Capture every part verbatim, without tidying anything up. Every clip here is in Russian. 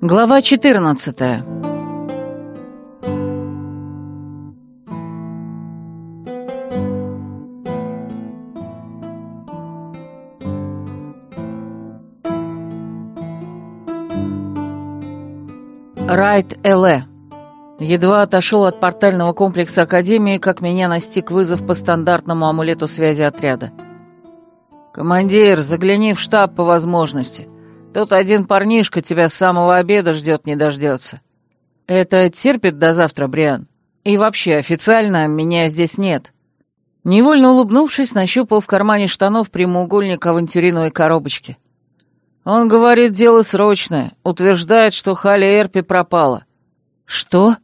Глава четырнадцатая. Райт-Эле. Едва отошел от портального комплекса Академии, как меня настиг вызов по стандартному амулету связи отряда. «Командир, загляни в штаб по возможности. Тут один парнишка тебя с самого обеда ждет, не дождется. Это терпит до завтра, Бриан? И вообще, официально меня здесь нет». Невольно улыбнувшись, нащупал в кармане штанов прямоугольник авантюриновой коробочки. Он говорит, дело срочное, утверждает, что Халли Эрпи пропала. «Что?»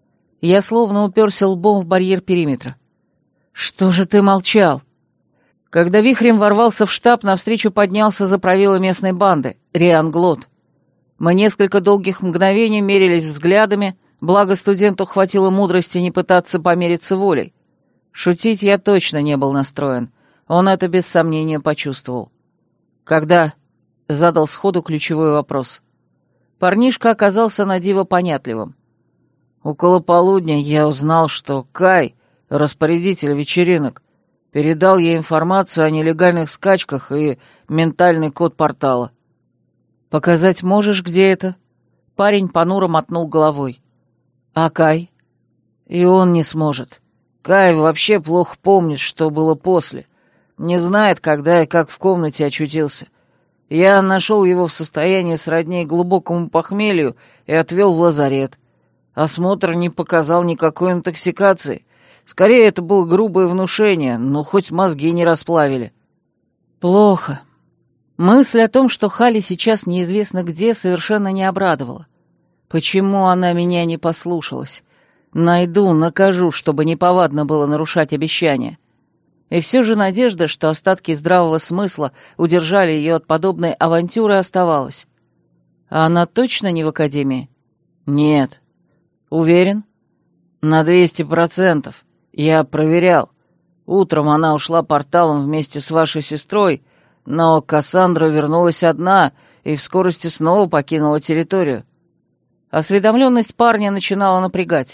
Я словно уперся лбом в барьер периметра. «Что же ты молчал?» Когда вихрем ворвался в штаб, навстречу поднялся заправила местной банды, Риан Глот. Мы несколько долгих мгновений мерились взглядами, благо студенту хватило мудрости не пытаться помериться волей. Шутить я точно не был настроен, он это без сомнения почувствовал. «Когда?» — задал сходу ключевой вопрос. Парнишка оказался на диво понятливым. «Около полудня я узнал, что Кай, распорядитель вечеринок, передал ей информацию о нелегальных скачках и ментальный код портала». «Показать можешь, где это?» Парень понуро мотнул головой. «А Кай?» «И он не сможет. Кай вообще плохо помнит, что было после. Не знает, когда и как в комнате очутился. Я нашел его в состоянии сродни глубокому похмелью и отвел в лазарет. Осмотр не показал никакой интоксикации. Скорее, это было грубое внушение, но хоть мозги не расплавили». «Плохо». Мысль о том, что Халли сейчас неизвестно где, совершенно не обрадовала. Почему она меня не послушалась? Найду, накажу, чтобы неповадно было нарушать обещания. И все же надежда, что остатки здравого смысла удержали ее от подобной авантюры, оставалась. А она точно не в академии? Нет. Уверен? На двести процентов. Я проверял. Утром она ушла порталом вместе с вашей сестрой, но Кассандра вернулась одна и в скорости снова покинула территорию. Осведомленность парня начинала напрягать.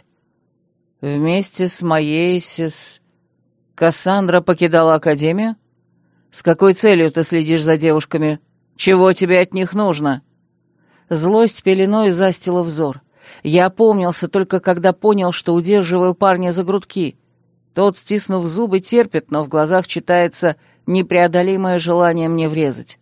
Вместе с моей сес... Кассандра покидала академию? С какой целью ты следишь за девушками? Чего тебе от них нужно? Злость пеленой застила взор. Я опомнился только когда понял, что удерживаю парня за грудки. Тот, стиснув зубы, терпит, но в глазах читается непреодолимое желание мне врезать.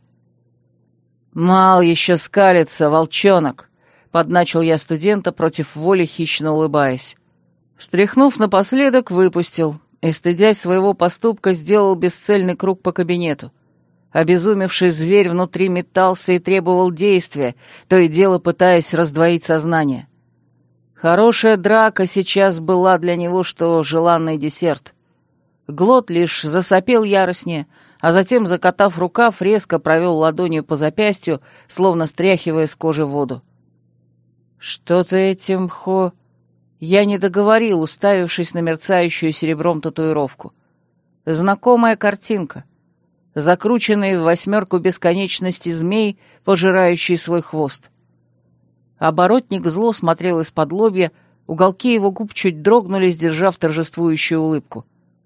«Мал еще скалится, волчонок!» — подначил я студента, против воли хищно улыбаясь. Встряхнув напоследок, выпустил, и, стыдясь своего поступка, сделал бесцельный круг по кабинету. Обезумевший зверь внутри метался и требовал действия, то и дело пытаясь раздвоить сознание. Хорошая драка сейчас была для него, что желанный десерт. Глот лишь засопел яростнее, а затем, закатав рукав, резко провел ладонью по запястью, словно стряхивая с кожи воду. «Что ты этим, Хо...» Я не договорил, уставившись на мерцающую серебром татуировку. Знакомая картинка. Закрученный в восьмерку бесконечности змей, пожирающий свой хвост. Оборотник зло смотрел из-под лобья, уголки его губ чуть дрогнули, сдержав торжествующую улыбку.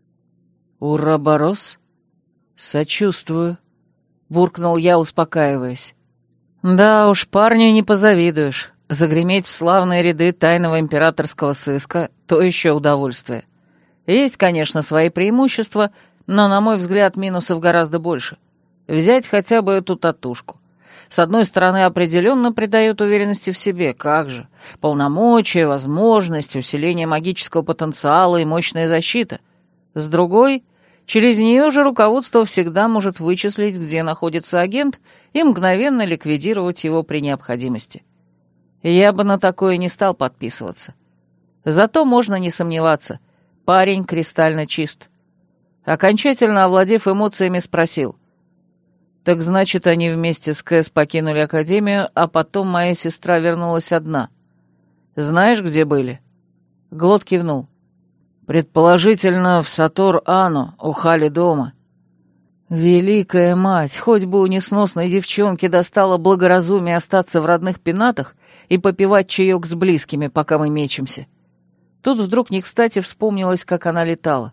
«Ураборос? Сочувствую», — буркнул я, успокаиваясь. «Да уж, парню не позавидуешь. Загреметь в славные ряды тайного императорского сыска — то еще удовольствие. Есть, конечно, свои преимущества, но, на мой взгляд, минусов гораздо больше. Взять хотя бы эту татушку. С одной стороны, определенно придает уверенности в себе, как же. Полномочия, возможность, усиление магического потенциала и мощная защита. С другой, через нее же руководство всегда может вычислить, где находится агент, и мгновенно ликвидировать его при необходимости. Я бы на такое не стал подписываться. Зато можно не сомневаться, парень кристально чист. Окончательно овладев эмоциями, спросил. «Так значит, они вместе с Кэс покинули академию, а потом моя сестра вернулась одна. Знаешь, где были?» Глот кивнул. «Предположительно, в Сатор-Ану, у Хали дома». Великая мать, хоть бы у несносной девчонки достало благоразумие остаться в родных пенатах и попивать чаек с близкими, пока мы мечемся. Тут вдруг не кстати вспомнилось, как она летала.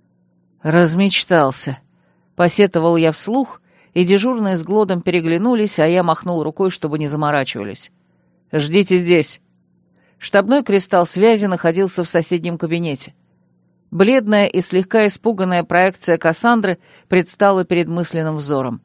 Размечтался. Посетовал я вслух, и дежурные с Глодом переглянулись, а я махнул рукой, чтобы не заморачивались. «Ждите здесь». Штабной кристалл связи находился в соседнем кабинете. Бледная и слегка испуганная проекция Кассандры предстала перед мысленным взором.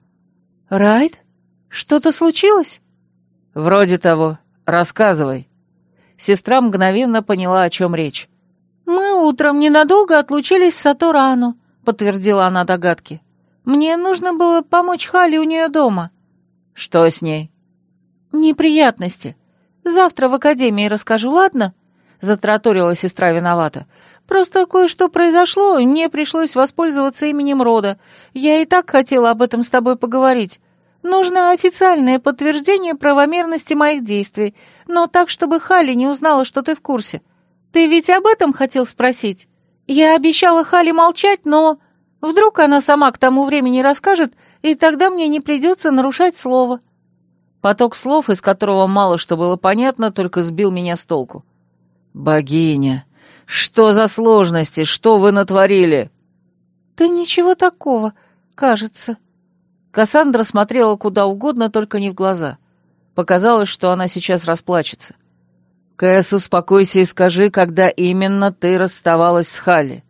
«Райт? Что-то случилось?» «Вроде того. Рассказывай». Сестра мгновенно поняла, о чем речь. «Мы утром ненадолго отлучились с Сатурану», — подтвердила она догадки. «Мне нужно было помочь Хале у нее дома». «Что с ней?» «Неприятности. Завтра в академии расскажу, ладно?» — затраторила сестра виновата. «Просто кое-что произошло, и мне пришлось воспользоваться именем рода. Я и так хотела об этом с тобой поговорить. Нужно официальное подтверждение правомерности моих действий, но так, чтобы Халли не узнала, что ты в курсе. Ты ведь об этом хотел спросить? Я обещала Халли молчать, но вдруг она сама к тому времени расскажет, и тогда мне не придется нарушать слово». Поток слов, из которого мало что было понятно, только сбил меня с толку. «Богиня! Что за сложности? Что вы натворили?» «Да ничего такого, кажется». Кассандра смотрела куда угодно, только не в глаза. Показалось, что она сейчас расплачется. «Кэс, успокойся и скажи, когда именно ты расставалась с Халли».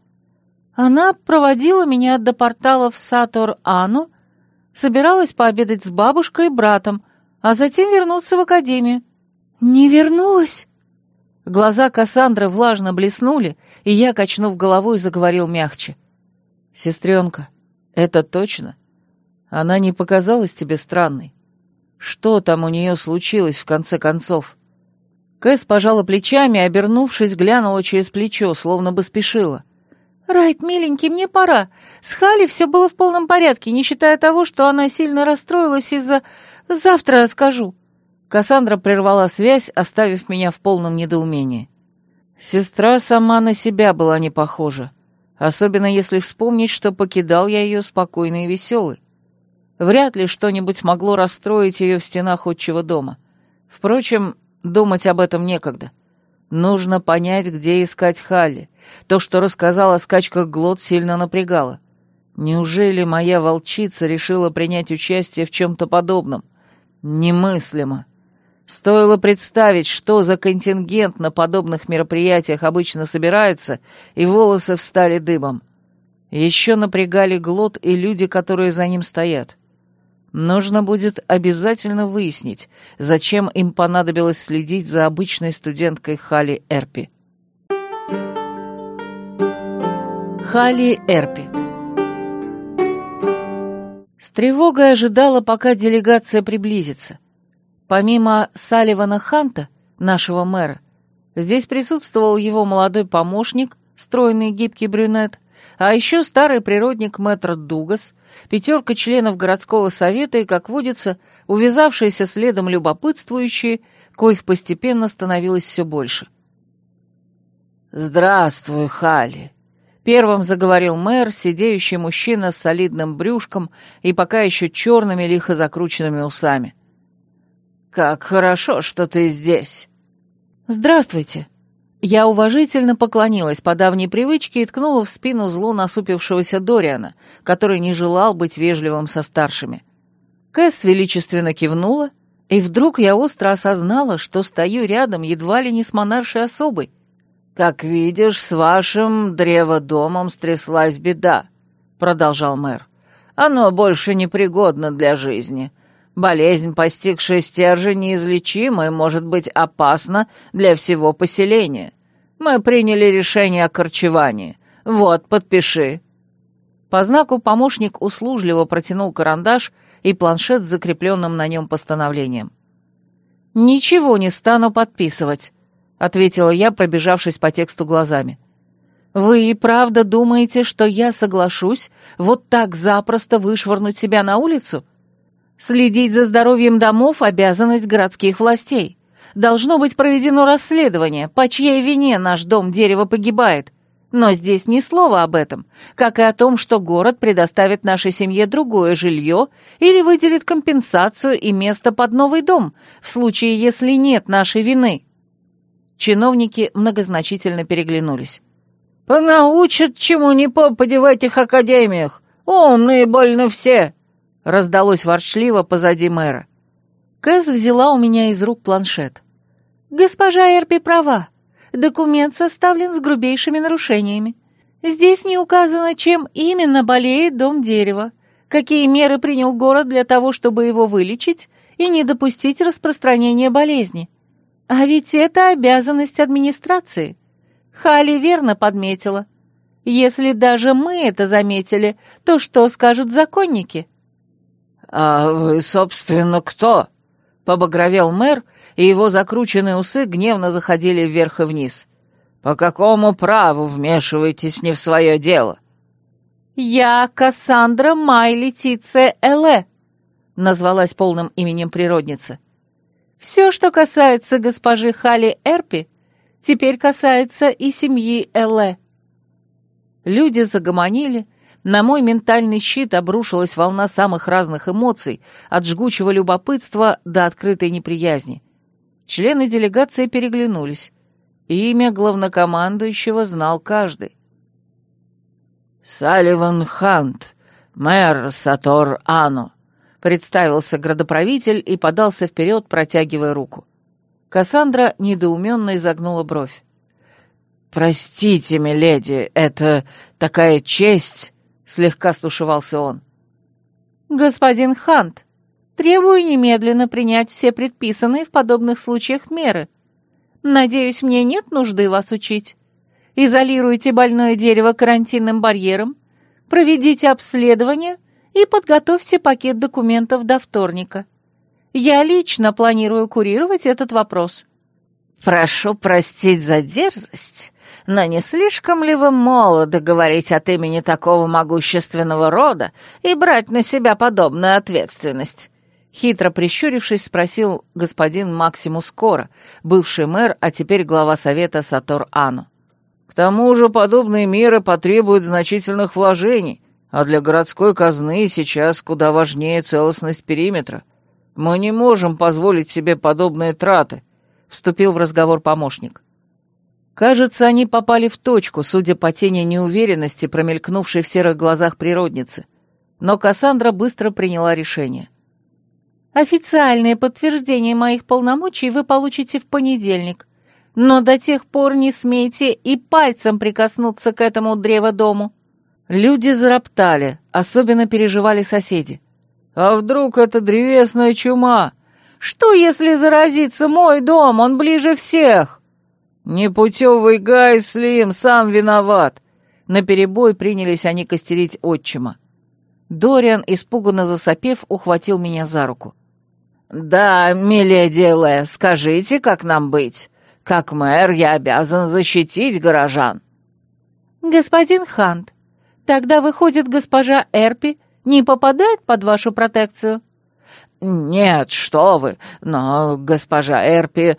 «Она проводила меня до портала в Сатор-Ану, собиралась пообедать с бабушкой и братом, а затем вернуться в академию». «Не вернулась?» Глаза Кассандры влажно блеснули, и я, качнув головой, заговорил мягче. «Сестренка, это точно? Она не показалась тебе странной? Что там у нее случилось в конце концов?» Кэс пожала плечами, обернувшись, глянула через плечо, словно бы спешила. «Райт, миленький, мне пора. С Халли все было в полном порядке, не считая того, что она сильно расстроилась из-за... Завтра расскажу». Кассандра прервала связь, оставив меня в полном недоумении. Сестра сама на себя была не похожа, особенно если вспомнить, что покидал я ее спокойной и веселой. Вряд ли что-нибудь могло расстроить ее в стенах отчего дома. Впрочем, думать об этом некогда. Нужно понять, где искать Халли. То, что рассказал о скачках Глод, сильно напрягало. Неужели моя волчица решила принять участие в чем-то подобном? Немыслимо. Стоило представить, что за контингент на подобных мероприятиях обычно собирается, и волосы встали дыбом. Еще напрягали Глод и люди, которые за ним стоят. Нужно будет обязательно выяснить, зачем им понадобилось следить за обычной студенткой Халли Эрпи. Халли Эрпи. С тревогой ожидала, пока делегация приблизится. Помимо Салливана Ханта, нашего мэра, здесь присутствовал его молодой помощник, стройный гибкий брюнет, а еще старый природник мэтр Дугас, пятерка членов городского совета и, как водится, увязавшиеся следом любопытствующие, коих постепенно становилось все больше. «Здравствуй, Халли!» — первым заговорил мэр, сидеющий мужчина с солидным брюшком и пока еще черными лихо закрученными усами. «Как хорошо, что ты здесь!» «Здравствуйте!» Я уважительно поклонилась по давней привычке и ткнула в спину зло насупившегося Дориана, который не желал быть вежливым со старшими. Кэс величественно кивнула, и вдруг я остро осознала, что стою рядом едва ли не с монаршей особой. «Как видишь, с вашим древодомом стряслась беда», — продолжал мэр. «Оно больше непригодно для жизни. Болезнь, постигшая стержень, неизлечима и может быть опасна для всего поселения. Мы приняли решение о корчевании. Вот, подпиши». По знаку помощник услужливо протянул карандаш и планшет с закрепленным на нем постановлением. «Ничего не стану подписывать», — ответила я, пробежавшись по тексту глазами. «Вы и правда думаете, что я соглашусь вот так запросто вышвырнуть себя на улицу? Следить за здоровьем домов — обязанность городских властей. Должно быть проведено расследование, по чьей вине наш дом дерева погибает. Но здесь ни слова об этом, как и о том, что город предоставит нашей семье другое жилье или выделит компенсацию и место под новый дом, в случае, если нет нашей вины. Чиновники многозначительно переглянулись. «Понаучат, чему ни попади в этих академиях! Умные больно все!» — раздалось ворчливо позади мэра. Кэс взяла у меня из рук планшет. «Госпожа Эрпи права. Документ составлен с грубейшими нарушениями. Здесь не указано, чем именно болеет дом дерева, какие меры принял город для того, чтобы его вылечить и не допустить распространения болезни. А ведь это обязанность администрации. Хали верно подметила. Если даже мы это заметили, то что скажут законники?» «А вы, собственно, кто?» — побагровел мэр, и его закрученные усы гневно заходили вверх и вниз. «По какому праву вмешиваетесь не в свое дело?» «Я Кассандра Май Летиция Эле», — назвалась полным именем природницы. «Все, что касается госпожи Хали Эрпи, теперь касается и семьи Эле». Люди загомонили, на мой ментальный щит обрушилась волна самых разных эмоций, от жгучего любопытства до открытой неприязни. Члены делегации переглянулись. Имя главнокомандующего знал каждый. «Салливан Хант, мэр Сатор-Ану», — представился градоправитель и подался вперед, протягивая руку. Кассандра недоуменно изогнула бровь. «Простите, миледи, это такая честь», — слегка стушевался он. «Господин Хант, требую немедленно принять все предписанные в подобных случаях меры. Надеюсь, мне нет нужды вас учить. Изолируйте больное дерево карантинным барьером, проведите обследование и подготовьте пакет документов до вторника. Я лично планирую курировать этот вопрос». «Прошу простить за дерзость, но не слишком ли вы молоды говорить от имени такого могущественного рода и брать на себя подобную ответственность?» Хитро прищурившись, спросил господин Максимус Кора, бывший мэр, а теперь глава совета Сатор-Ану. «К тому же подобные меры потребуют значительных вложений, а для городской казны сейчас куда важнее целостность периметра. Мы не можем позволить себе подобные траты», — вступил в разговор помощник. Кажется, они попали в точку, судя по тени неуверенности, промелькнувшей в серых глазах природницы. Но Кассандра быстро приняла решение. «Официальное подтверждение моих полномочий вы получите в понедельник, но до тех пор не смейте и пальцем прикоснуться к этому древодому». Люди зароптали, особенно переживали соседи. «А вдруг это древесная чума? Что, если заразится мой дом, он ближе всех?» «Непутевый Гайслим сам виноват!» Наперебой принялись они костерить отчима. Дориан, испуганно засопев, ухватил меня за руку. «Да, миледи Эле, скажите, как нам быть? Как мэр я обязан защитить горожан». «Господин Хант, тогда, выходит, госпожа Эрпи не попадает под вашу протекцию?» «Нет, что вы, но госпожа Эрпи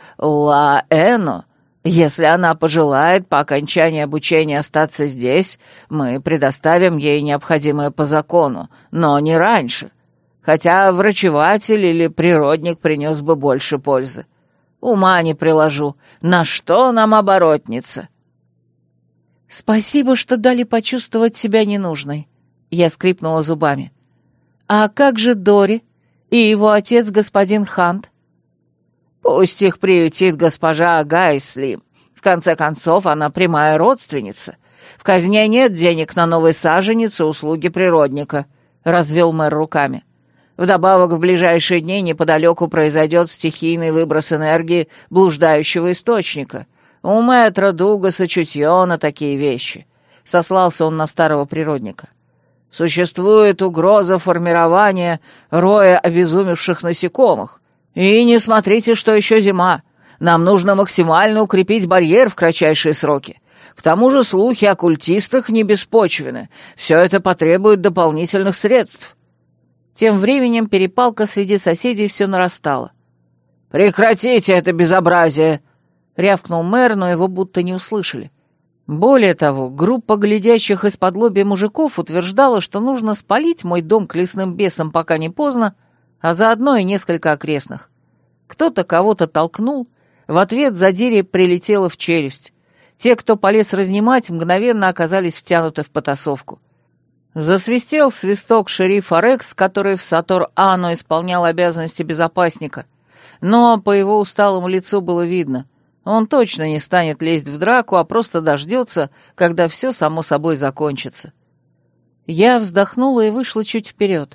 Лаэно, если она пожелает по окончании обучения остаться здесь, мы предоставим ей необходимое по закону, но не раньше. Хотя врачеватель или природник принес бы больше пользы. Ума не приложу, на что нам оборотница?» «Спасибо, что дали почувствовать себя ненужной», — я скрипнула зубами. «А как же Дори и его отец, господин Хант?» «Пусть их приютит госпожа Гайслим. В конце концов, она прямая родственница. В казне нет денег на новый саженец и услуги природника», — развел мэр руками. «Вдобавок, в ближайшие дни неподалеку произойдет стихийный выброс энергии блуждающего источника. У мэтра Дугаса чутье на такие вещи», — сослался он на старого природника. «Существует угроза формирования роя обезумевших насекомых. И не смотрите, что еще зима. Нам нужно максимально укрепить барьер в кратчайшие сроки. К тому же слухи о культистах не беспочвены. Все это потребует дополнительных средств». Тем временем перепалка среди соседей все нарастала. «Прекратите это безобразие!» — рявкнул мэр, но его будто не услышали. Более того, группа глядящих из-под лобья мужиков утверждала, что нужно спалить мой дом к лесным бесам, пока не поздно, а заодно и несколько окрестных. Кто-то кого-то толкнул, в ответ задире прилетело в челюсть. Те, кто полез разнимать, мгновенно оказались втянуты в потасовку. Засвистел в свисток шериф Арекс, который в Сатор-Ано исполнял обязанности безопасника, но по его усталому лицу было видно, он точно не станет лезть в драку, а просто дождется, когда все само собой закончится. Я вздохнула и вышла чуть вперед.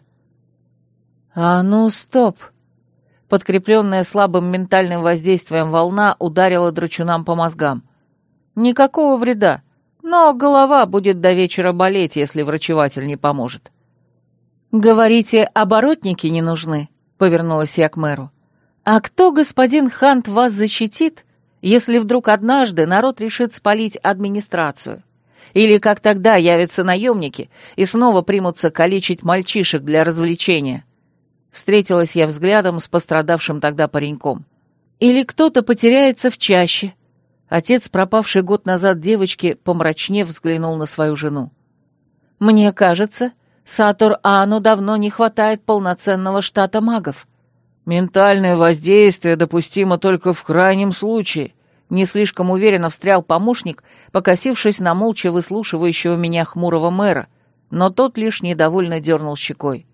«А ну, стоп!» Подкрепленная слабым ментальным воздействием волна ударила драчунам по мозгам. Никакого вреда, но голова будет до вечера болеть, если врачеватель не поможет. «Говорите, оборотники не нужны?» — повернулась я к мэру. «А кто, господин Хант, вас защитит, если вдруг однажды народ решит спалить администрацию? Или как тогда явятся наемники и снова примутся калечить мальчишек для развлечения?» Встретилась я взглядом с пострадавшим тогда пареньком. «Или кто-то потеряется в чаще?» Отец, пропавший год назад девочки, помрачнев взглянул на свою жену. «Мне кажется, Сатор-Ану давно не хватает полноценного штата магов». «Ментальное воздействие допустимо только в крайнем случае», — не слишком уверенно встрял помощник, покосившись на молча выслушивающего меня хмурого мэра, но тот лишь недовольно дернул щекой.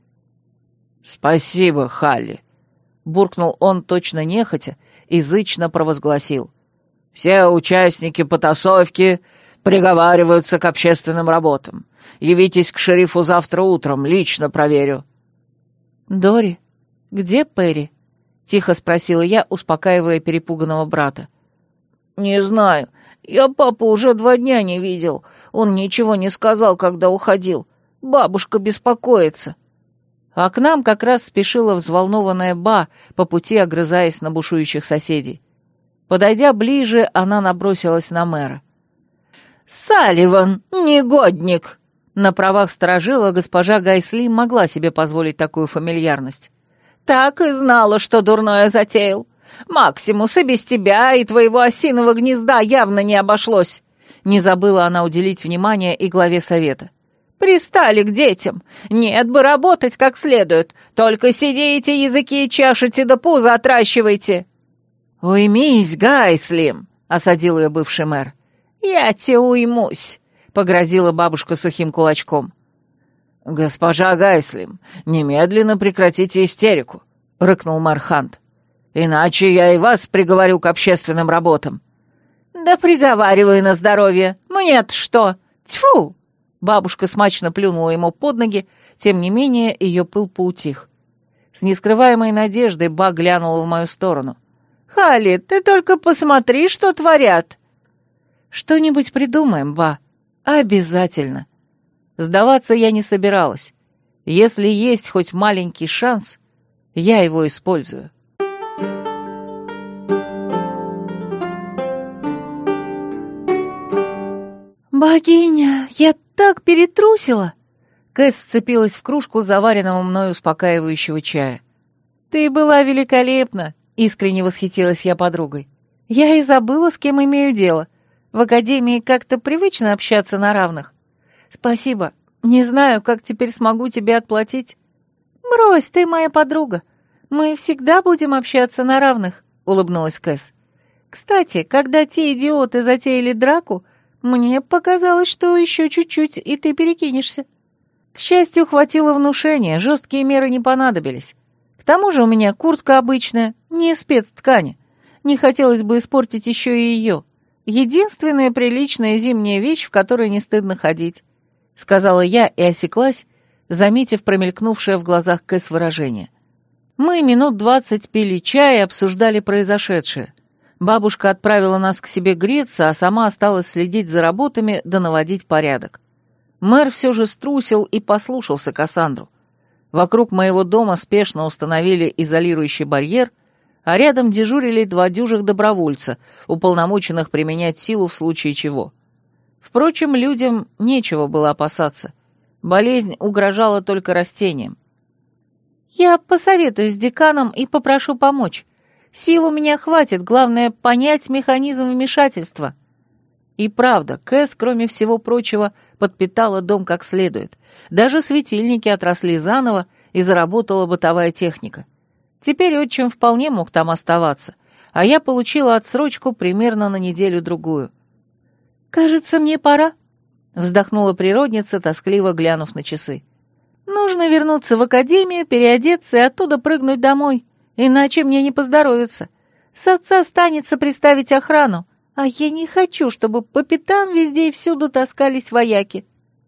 «Спасибо, Халли», — буркнул он точно нехотя и зычно провозгласил. «Все участники потасовки приговариваются к общественным работам. Явитесь к шерифу завтра утром, лично проверю». «Дори, где Перри?» — тихо спросила я, успокаивая перепуганного брата. «Не знаю. Я папу уже два дня не видел. Он ничего не сказал, когда уходил. Бабушка беспокоится». А к нам как раз спешила взволнованная Ба, по пути огрызаясь на бушующих соседей. Подойдя ближе, она набросилась на мэра. «Салливан, негодник!» На правах сторожила госпожа Гайсли могла себе позволить такую фамильярность. «Так и знала, что дурное затеял. Максимус, и без тебя, и твоего осиного гнезда явно не обошлось». Не забыла она уделить внимание и главе совета. «Пристали к детям. Нет бы работать как следует. Только сидите, языки чашете да пузо отращивайте». «Уймись, Гайслим», — осадил ее бывший мэр. «Я те уймусь», — погрозила бабушка сухим кулачком. «Госпожа Гайслим, немедленно прекратите истерику», — рыкнул мэр Хант. «Иначе я и вас приговорю к общественным работам». «Да приговаривай на здоровье. Мне-то что? Тьфу!» Бабушка смачно плюнула ему под ноги, тем не менее ее пыл поутих. С нескрываемой надеждой Ба глянула в мою сторону. «Халли, ты только посмотри, что творят!» «Что-нибудь придумаем, Ба. Обязательно!» Сдаваться я не собиралась. Если есть хоть маленький шанс, я его использую. «Богиня, я так перетрусила!» Кэс вцепилась в кружку заваренного мною успокаивающего чая. «Ты была великолепна!» — искренне восхитилась я подругой. «Я и забыла, с кем имею дело. В академии как-то привычно общаться на равных. Спасибо. Не знаю, как теперь смогу тебе отплатить». «Брось, ты моя подруга. Мы всегда будем общаться на равных», — улыбнулась Кэс. «Кстати, когда те идиоты затеяли драку, мне показалось, что еще чуть-чуть, и ты перекинешься. К счастью, хватило внушения, жесткие меры не понадобились. К тому же у меня куртка обычная, не из спецткани. Не хотелось бы испортить еще и ее. Единственная приличная зимняя вещь, в которой не стыдно ходить», — сказала я и осеклась, заметив промелькнувшее в глазах Кэс выражение. Мы минут двадцать пили чай и обсуждали произошедшее. Бабушка отправила нас к себе греться, а сама осталась следить за работами да наводить порядок. Мэр все же струсил и послушался Кассандру. Вокруг моего дома спешно установили изолирующий барьер, а рядом дежурили два дюжих добровольца, уполномоченных применять силу в случае чего. Впрочем, людям нечего было опасаться. Болезнь угрожала только растениям. «Я посоветуюсь с деканом и попрошу помочь. Сил у меня хватит, главное — понять механизм вмешательства». И правда, Кэс, кроме всего прочего, подпитала дом как следует. Даже светильники отросли заново, и заработала бытовая техника. Теперь отчим вполне мог там оставаться, а я получила отсрочку примерно на неделю-другую. «Кажется, мне пора», — вздохнула природница, тоскливо глянув на часы. «Нужно вернуться в академию, переодеться и оттуда прыгнуть домой, иначе мне не поздоровится. С отца останется приставить охрану, а я не хочу, чтобы по пятам везде и всюду таскались вояки».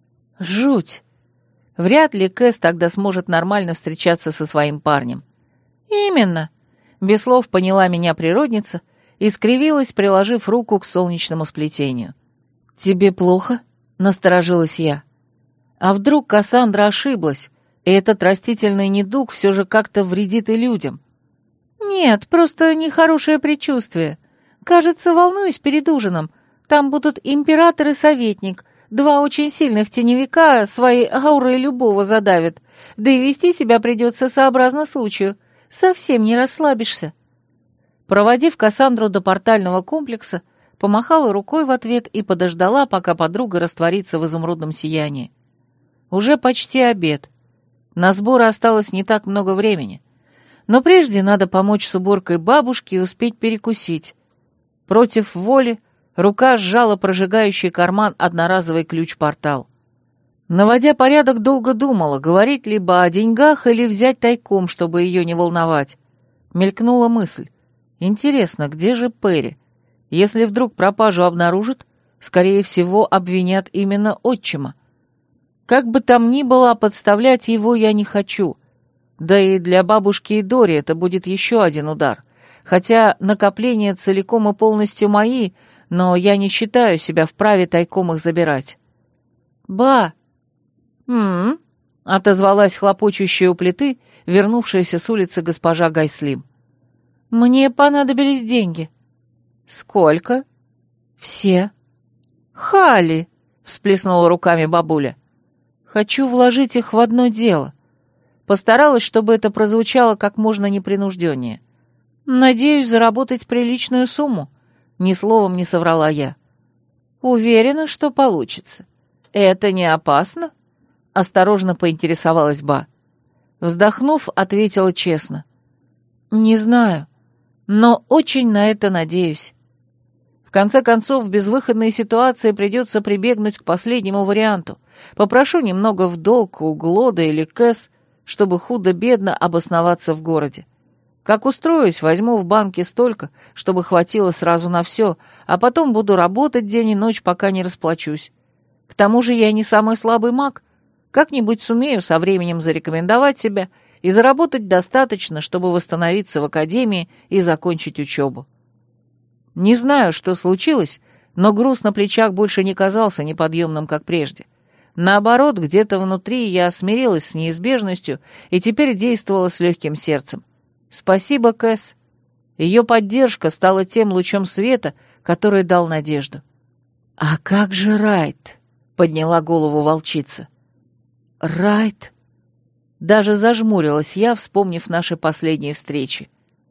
Жуть! Вряд ли Кэс тогда сможет нормально встречаться со своим парнем. «Именно», — без слов поняла меня природница и скривилась, приложив руку к солнечному сплетению. «Тебе плохо?» — насторожилась я. А вдруг Кассандра ошиблась, и этот растительный недуг все же как-то вредит и людям? «Нет, просто нехорошее предчувствие. Кажется, волнуюсь перед ужином. Там будут император и советник. Два очень сильных теневика своей аурой любого задавят. Да и вести себя придется сообразно случаю. Совсем не расслабишься». Проводив Кассандру до портального комплекса, помахала рукой в ответ и подождала, пока подруга растворится в изумрудном сиянии. Уже почти обед. На сборы осталось не так много времени. Но прежде надо помочь с уборкой бабушки и успеть перекусить. Против воли рука сжала прожигающий карман одноразовый ключ-портал. Наводя порядок, долго думала, говорить либо о деньгах или взять тайком, чтобы ее не волновать. Мелькнула мысль. Интересно, где же Перри? Если вдруг пропажу обнаружат, скорее всего, обвинят именно отчима. Как бы там ни было, подставлять его я не хочу. Да и для бабушки и Дори это будет еще один удар. Хотя накопления целиком и полностью мои, но я не считаю себя вправе тайком их забирать. «Ба!» «М-м-м», отозвалась хлопочущая у плиты, вернувшаяся с улицы госпожа Гайслим. «Мне понадобились деньги». «Сколько?» «Все». «Хали!» — всплеснула руками бабуля. «Хочу вложить их в одно дело». Постаралась, чтобы это прозвучало как можно непринужденнее. «Надеюсь заработать приличную сумму», — ни словом не соврала я. «Уверена, что получится. Это не опасно?» — осторожно поинтересовалась Ба. Вздохнув, ответила честно. «Не знаю, но очень на это надеюсь». В конце концов, в безвыходной ситуации придется прибегнуть к последнему варианту. Попрошу немного в долг у Глода или Кэс, чтобы худо-бедно обосноваться в городе. Как устроюсь, возьму в банке столько, чтобы хватило сразу на все, а потом буду работать день и ночь, пока не расплачусь. К тому же я не самый слабый маг. Как-нибудь сумею со временем зарекомендовать себя и заработать достаточно, чтобы восстановиться в академии и закончить учебу. Не знаю, что случилось, но груз на плечах больше не казался неподъемным, как прежде. Наоборот, где-то внутри я смирилась с неизбежностью и теперь действовала с легким сердцем. Спасибо, Кэс. Ее поддержка стала тем лучом света, который дал надежду. «А как же Райт?» — подняла голову волчица. «Райт?» Даже зажмурилась я, вспомнив наши последние встречи.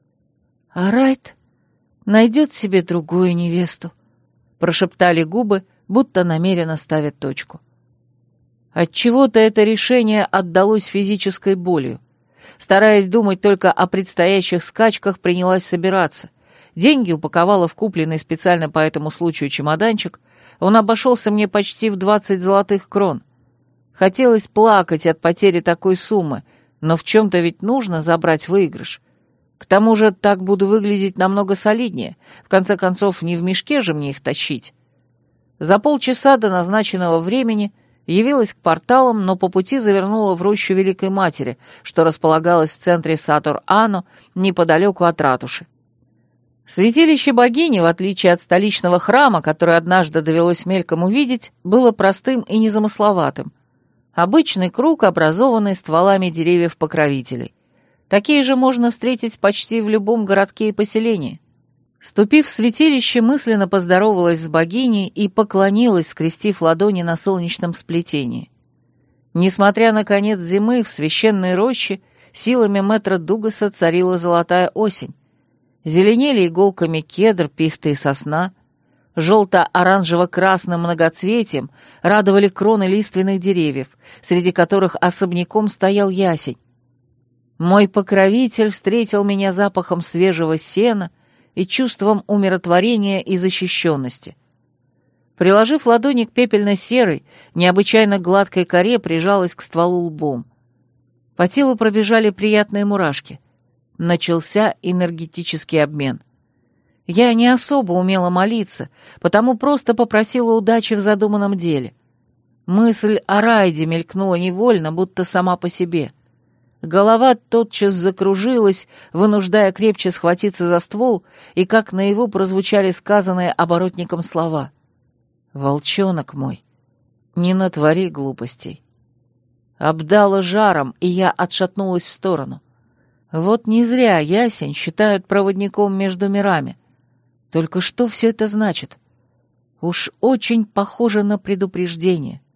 «А Райт найдет себе другую невесту», — прошептали губы, будто намеренно ставят точку. Отчего-то это решение отдалось физической болью. Стараясь думать только о предстоящих скачках, принялась собираться. Деньги упаковала в купленный специально по этому случаю чемоданчик. Он обошелся мне почти в двадцать золотых крон. Хотелось плакать от потери такой суммы, но в чем-то ведь нужно забрать выигрыш. К тому же так буду выглядеть намного солиднее. В конце концов, не в мешке же мне их тащить. За полчаса до назначенного времени явилась к порталам, но по пути завернула в рощу Великой Матери, что располагалась в центре Сатор-Ано, неподалеку от ратуши. Святилище богини, в отличие от столичного храма, который однажды довелось мельком увидеть, было простым и незамысловатым. Обычный круг, образованный стволами деревьев-покровителей. Такие же можно встретить почти в любом городке и поселении. Ступив в святилище, мысленно поздоровалась с богиней и поклонилась, скрестив ладони на солнечном сплетении. Несмотря на конец зимы, в священной роще силами мэтра Дугаса царила золотая осень. Зеленели иголками кедр, пихта и сосна. Желто-оранжево-красным многоцветием радовали кроны лиственных деревьев, среди которых особняком стоял ясень. Мой покровитель встретил меня запахом свежего сена и чувством умиротворения и защищенности. Приложив ладони к пепельно-серой, необычайно гладкой коре, прижалась к стволу лбом. По телу пробежали приятные мурашки. Начался энергетический обмен. Я не особо умела молиться, потому просто попросила удачи в задуманном деле. Мысль о Райде мелькнула невольно, будто сама по себе. Голова тотчас закружилась, вынуждая крепче схватиться за ствол, и как наяву прозвучали сказанные оборотником слова. «Волчонок мой, не натвори глупостей». Обдало жаром, и я отшатнулась в сторону. Вот не зря ясень считают проводником между мирами. Только что все это значит? Уж очень похоже на предупреждение.